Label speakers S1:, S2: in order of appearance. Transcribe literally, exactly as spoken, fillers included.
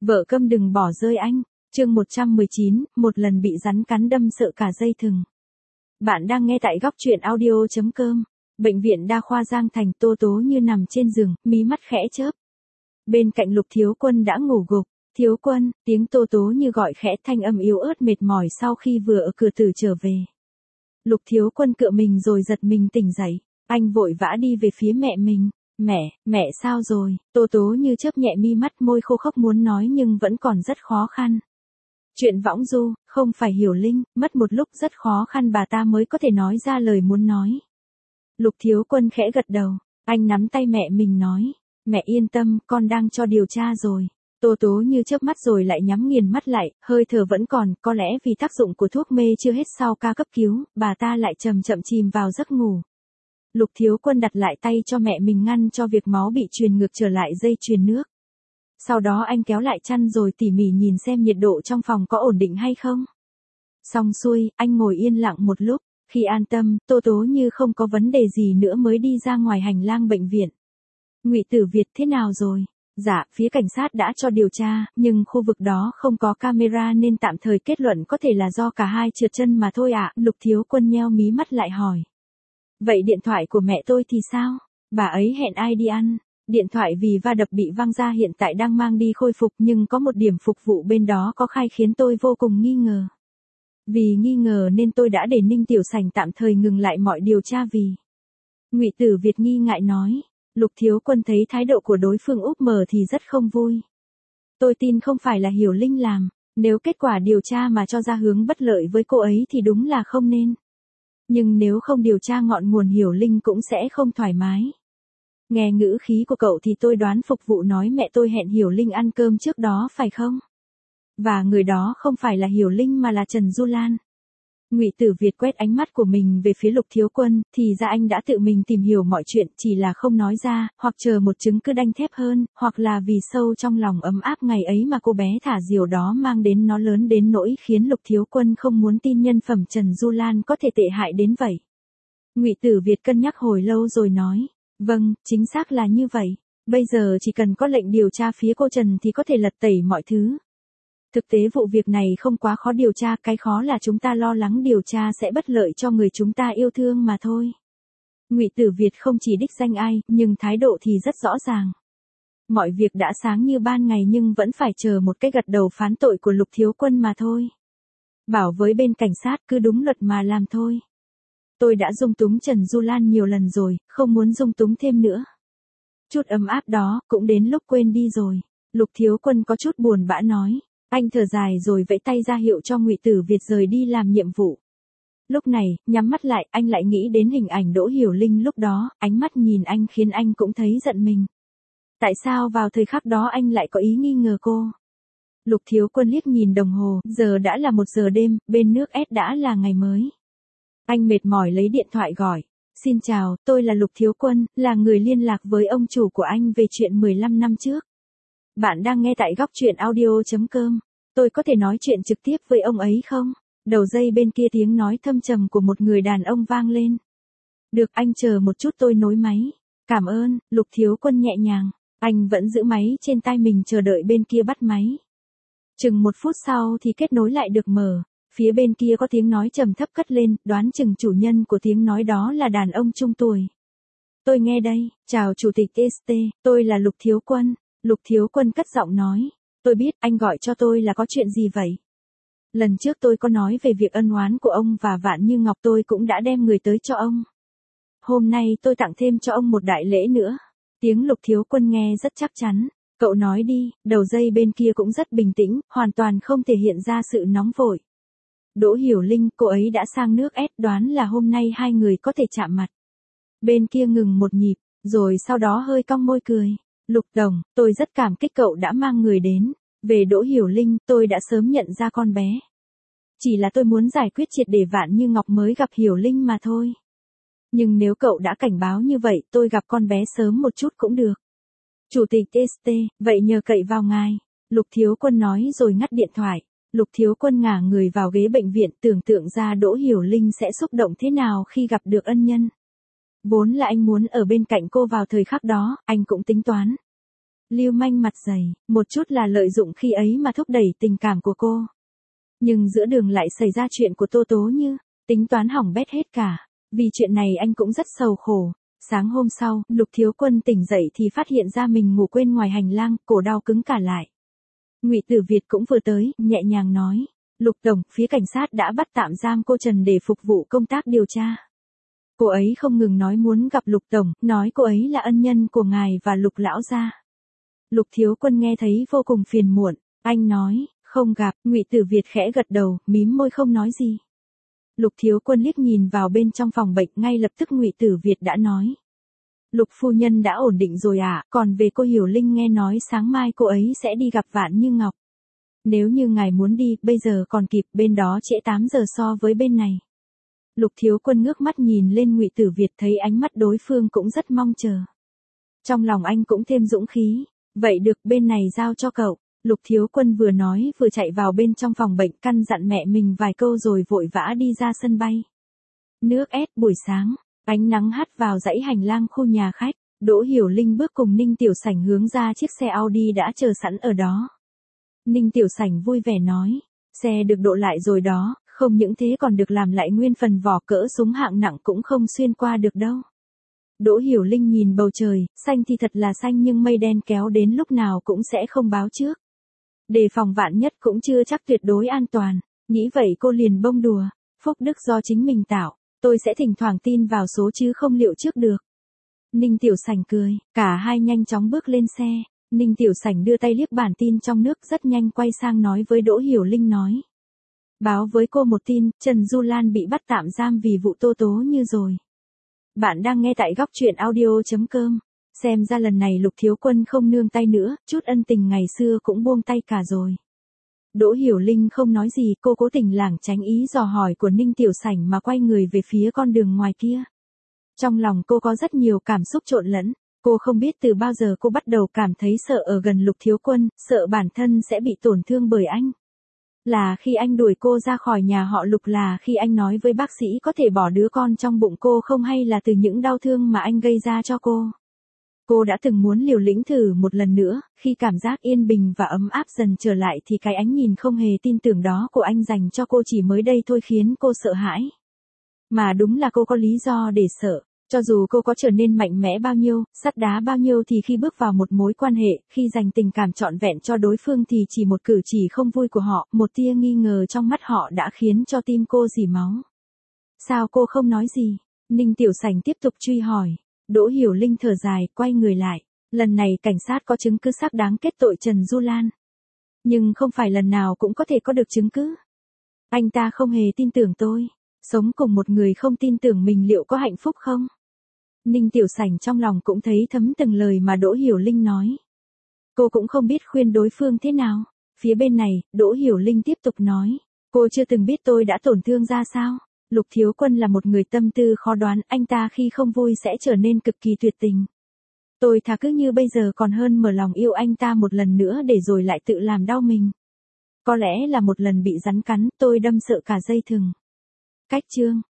S1: Vợ câm đừng bỏ rơi anh. Chương một trăm mười chín, một lần bị rắn cắn đâm sợ cả dây thừng. Bạn đang nghe tại góc truyện audio chấm com. Bệnh viện Đa khoa Giang Thành. Tô Tố Như nằm trên giường, mí mắt khẽ chớp. Bên cạnh Lục Thiếu Quân đã ngủ gục. Thiếu Quân, tiếng Tô Tố Như gọi khẽ, thanh âm yếu ớt mệt mỏi sau khi vừa ở cửa tử trở về. Lục Thiếu Quân cựa mình rồi giật mình tỉnh dậy. Anh vội vã đi về phía mẹ mình. Mẹ, mẹ sao rồi? Tô Tố Như chớp nhẹ mi mắt, môi khô khốc muốn nói nhưng vẫn còn rất khó khăn. Chuyện võng du, không phải Hiểu Linh, mất một lúc rất khó khăn bà ta mới có thể nói ra lời muốn nói. Lục Thiếu Quân khẽ gật đầu, anh nắm tay mẹ mình nói, mẹ yên tâm, con đang cho điều tra rồi. Tô Tố Như chớp mắt rồi lại nhắm nghiền mắt lại, hơi thở vẫn còn, có lẽ vì tác dụng của thuốc mê chưa hết sau ca cấp cứu, bà ta lại chậm chậm chìm vào giấc ngủ. Lục Thiếu Quân đặt lại tay cho mẹ mình ngăn cho việc máu bị truyền ngược trở lại dây truyền nước. Sau đó anh kéo lại chăn rồi tỉ mỉ nhìn xem nhiệt độ trong phòng có ổn định hay không. Xong xuôi, anh ngồi yên lặng một lúc, khi an tâm, Tô Tố Như không có vấn đề gì nữa mới đi ra ngoài hành lang bệnh viện. Ngụy Tử Việt thế nào rồi? Dạ, phía cảnh sát đã cho điều tra, nhưng khu vực đó không có camera nên tạm thời kết luận có thể là do cả hai trượt chân mà thôi ạ. Lục Thiếu Quân nheo mí mắt lại hỏi. Vậy điện thoại của mẹ tôi thì sao? Bà ấy hẹn ai đi ăn? Điện thoại vì va đập bị văng ra hiện tại đang mang đi khôi phục, nhưng có một điểm phục vụ bên đó có khai khiến tôi vô cùng nghi ngờ. Vì nghi ngờ nên tôi đã để Ninh Tiểu Sảnh tạm thời ngừng lại mọi điều tra vì. Ngụy Tử Việt nghi ngại nói. Lục Thiếu Quân thấy thái độ của đối phương úp mở thì rất không vui. Tôi tin không phải là Hiểu Linh làm, nếu kết quả điều tra mà cho ra hướng bất lợi với cô ấy thì đúng là không nên. Nhưng nếu không điều tra ngọn nguồn, Hiểu Linh cũng sẽ không thoải mái. Nghe ngữ khí của cậu thì tôi đoán phục vụ nói mẹ tôi hẹn Hiểu Linh ăn cơm trước đó phải không? Và người đó không phải là Hiểu Linh mà là Trần Du Lan. Ngụy Tử Việt quét ánh mắt của mình về phía Lục Thiếu Quân, thì ra anh đã tự mình tìm hiểu mọi chuyện, chỉ là không nói ra, hoặc chờ một chứng cứ đanh thép hơn, hoặc là vì sâu trong lòng ấm áp ngày ấy mà cô bé thả diều đó mang đến nó lớn đến nỗi khiến Lục Thiếu Quân không muốn tin nhân phẩm Trần Du Lan có thể tệ hại đến vậy. Ngụy Tử Việt cân nhắc hồi lâu rồi nói, vâng, chính xác là như vậy, bây giờ chỉ cần có lệnh điều tra phía cô Trần thì có thể lật tẩy mọi thứ. Thực tế vụ việc này không quá khó điều tra, cái khó là chúng ta lo lắng điều tra sẽ bất lợi cho người chúng ta yêu thương mà thôi. Ngụy Tử Việt không chỉ đích danh ai, nhưng thái độ thì rất rõ ràng. Mọi việc đã sáng như ban ngày nhưng vẫn phải chờ một cái gật đầu phán tội của Lục Thiếu Quân mà thôi. Bảo với bên cảnh sát cứ đúng luật mà làm thôi. Tôi đã dung túng Trần Du Lan nhiều lần rồi, không muốn dung túng thêm nữa. Chút ấm áp đó, cũng đến lúc quên đi rồi. Lục Thiếu Quân có chút buồn bã nói. Anh thở dài rồi vẫy tay ra hiệu cho Ngụy Tử Việt rời đi làm nhiệm vụ. Lúc này, nhắm mắt lại, anh lại nghĩ đến hình ảnh Đỗ Hiểu Linh lúc đó, ánh mắt nhìn anh khiến anh cũng thấy giận mình. Tại sao vào thời khắc đó anh lại có ý nghi ngờ cô? Lục Thiếu Quân liếc nhìn đồng hồ, giờ đã là một giờ đêm, bên nước S đã là ngày mới. Anh mệt mỏi lấy điện thoại gọi. Xin chào, tôi là Lục Thiếu Quân, là người liên lạc với ông chủ của anh về chuyện mười lăm năm trước. Bạn đang nghe tại góc truyện audio chấm com. Tôi có thể nói chuyện trực tiếp với ông ấy không? Đầu dây bên kia tiếng nói thâm trầm của một người đàn ông vang lên. Được, anh chờ một chút tôi nối máy. Cảm ơn. Lục Thiếu Quân nhẹ nhàng. Anh vẫn giữ máy trên tay mình chờ đợi bên kia bắt máy. Chừng một phút sau thì kết nối lại được mở. Phía bên kia có tiếng nói trầm thấp cất lên, đoán chừng chủ nhân của tiếng nói đó là đàn ông trung tuổi. Tôi nghe đây, chào Chủ tịch ét tê, tôi là Lục Thiếu Quân. Lục Thiếu Quân cất giọng nói, tôi biết anh gọi cho tôi là có chuyện gì vậy? Lần trước tôi có nói về việc ân oán của ông và Vạn Như Ngọc, tôi cũng đã đem người tới cho ông. Hôm nay tôi tặng thêm cho ông một đại lễ nữa. Tiếng Lục Thiếu Quân nghe rất chắc chắn. Cậu nói đi. Đầu dây bên kia cũng rất bình tĩnh, hoàn toàn không thể hiện ra sự nóng vội. Đỗ Hiểu Linh, cô ấy đã sang nước S, đoán là hôm nay hai người có thể chạm mặt. Bên kia ngừng một nhịp, rồi sau đó hơi cong môi cười. Lục Đồng, tôi rất cảm kích cậu đã mang người đến. Về Đỗ Hiểu Linh, tôi đã sớm nhận ra con bé. Chỉ là tôi muốn giải quyết triệt để Vạn Như Ngọc mới gặp Hiểu Linh mà thôi. Nhưng nếu cậu đã cảnh báo như vậy, tôi gặp con bé sớm một chút cũng được. Chủ tịch ét tê, vậy nhờ cậy vào ngài. Lục Thiếu Quân nói rồi ngắt điện thoại. Lục Thiếu Quân ngả người vào ghế bệnh viện, tưởng tượng ra Đỗ Hiểu Linh sẽ xúc động thế nào khi gặp được ân nhân. Vốn là anh muốn ở bên cạnh cô vào thời khắc đó, anh cũng tính toán. Lưu manh mặt dày, một chút là lợi dụng khi ấy mà thúc đẩy tình cảm của cô. Nhưng giữa đường lại xảy ra chuyện của Tô Tố Như, tính toán hỏng bét hết cả. Vì chuyện này anh cũng rất sầu khổ. Sáng hôm sau, Lục Thiếu Quân tỉnh dậy thì phát hiện ra mình ngủ quên ngoài hành lang, cổ đau cứng cả lại. Ngụy Tử Việt cũng vừa tới, nhẹ nhàng nói, Lục Tổng, phía cảnh sát đã bắt tạm giam cô Trần để phục vụ công tác điều tra. Cô ấy không ngừng nói muốn gặp Lục Tổng, nói cô ấy là ân nhân của ngài và Lục Lão gia. Lục Thiếu Quân nghe thấy vô cùng phiền muộn, anh nói, không gặp. Ngụy Tử Việt khẽ gật đầu, mím môi không nói gì. Lục Thiếu Quân liếc nhìn vào bên trong phòng bệnh, ngay lập tức Ngụy Tử Việt đã nói. Lục phu nhân đã ổn định rồi à, còn về cô Hiểu Linh nghe nói sáng mai cô ấy sẽ đi gặp Vạn Như Ngọc. Nếu như ngài muốn đi, bây giờ còn kịp, bên đó trễ tám giờ so với bên này. Lục Thiếu Quân ngước mắt nhìn lên Ngụy Tử Việt, thấy ánh mắt đối phương cũng rất mong chờ. Trong lòng anh cũng thêm dũng khí, vậy được, bên này giao cho cậu. Lục Thiếu Quân vừa nói vừa chạy vào bên trong phòng bệnh, căn dặn mẹ mình vài câu rồi vội vã đi ra sân bay. Nước ép buổi sáng, ánh nắng hắt vào dãy hành lang khu nhà khách, Đỗ Hiểu Linh bước cùng Ninh Tiểu Sảnh hướng ra chiếc xe Audi đã chờ sẵn ở đó. Ninh Tiểu Sảnh vui vẻ nói, xe được độ lại rồi đó, không những thế còn được làm lại nguyên phần vỏ, cỡ súng hạng nặng cũng không xuyên qua được đâu. Đỗ Hiểu Linh nhìn bầu trời, xanh thì thật là xanh nhưng mây đen kéo đến lúc nào cũng sẽ không báo trước. Đề phòng vạn nhất cũng chưa chắc tuyệt đối an toàn, nghĩ vậy cô liền bông đùa, phúc đức do chính mình tạo, tôi sẽ thỉnh thoảng tin vào số chứ không liệu trước được. Ninh Tiểu Sảnh cười, cả hai nhanh chóng bước lên xe, Ninh Tiểu Sảnh đưa tay liếc bản tin trong nước rất nhanh quay sang nói với Đỗ Hiểu Linh nói. Báo với cô một tin, Trần Du Lan bị bắt tạm giam vì vụ Tô Tố Như rồi. Bạn đang nghe tại góc truyện audio chấm com. Xem ra lần này Lục Thiếu Quân không nương tay nữa, chút ân tình ngày xưa cũng buông tay cả rồi. Đỗ Hiểu Linh không nói gì, cô cố tình lảng tránh ý dò hỏi của Ninh Tiểu Sảnh mà quay người về phía con đường ngoài kia. Trong lòng cô có rất nhiều cảm xúc trộn lẫn, cô không biết từ bao giờ cô bắt đầu cảm thấy sợ ở gần Lục Thiếu Quân, sợ bản thân sẽ bị tổn thương bởi anh. Là khi anh đuổi cô ra khỏi nhà họ Lục, là khi anh nói với bác sĩ có thể bỏ đứa con trong bụng cô không, hay là từ những đau thương mà anh gây ra cho cô. Cô đã từng muốn liều lĩnh thử một lần nữa, khi cảm giác yên bình và ấm áp dần trở lại thì cái ánh nhìn không hề tin tưởng đó của anh dành cho cô chỉ mới đây thôi khiến cô sợ hãi. Mà đúng là cô có lý do để sợ, cho dù cô có trở nên mạnh mẽ bao nhiêu, sắt đá bao nhiêu thì khi bước vào một mối quan hệ, khi dành tình cảm trọn vẹn cho đối phương thì chỉ một cử chỉ không vui của họ, một tia nghi ngờ trong mắt họ đã khiến cho tim cô rỉ máu. Sao cô không nói gì? Ninh Tiểu Sảnh tiếp tục truy hỏi. Đỗ Hiểu Linh thở dài, quay người lại. Lần này cảnh sát có chứng cứ xác đáng kết tội Trần Du Lan. Nhưng không phải lần nào cũng có thể có được chứng cứ. Anh ta không hề tin tưởng tôi. Sống cùng một người không tin tưởng mình liệu có hạnh phúc không? Ninh Tiểu Sảnh trong lòng cũng thấy thấm từng lời mà Đỗ Hiểu Linh nói. Cô cũng không biết khuyên đối phương thế nào. Phía bên này, Đỗ Hiểu Linh tiếp tục nói. Cô chưa từng biết tôi đã tổn thương ra sao. Lục Thiếu Quân là một người tâm tư khó đoán, anh ta khi không vui sẽ trở nên cực kỳ tuyệt tình. Tôi thà cứ như bây giờ còn hơn mở lòng yêu anh ta một lần nữa để rồi lại tự làm đau mình. Có lẽ là một lần bị rắn cắn, tôi đâm sợ cả dây thừng. Cách chương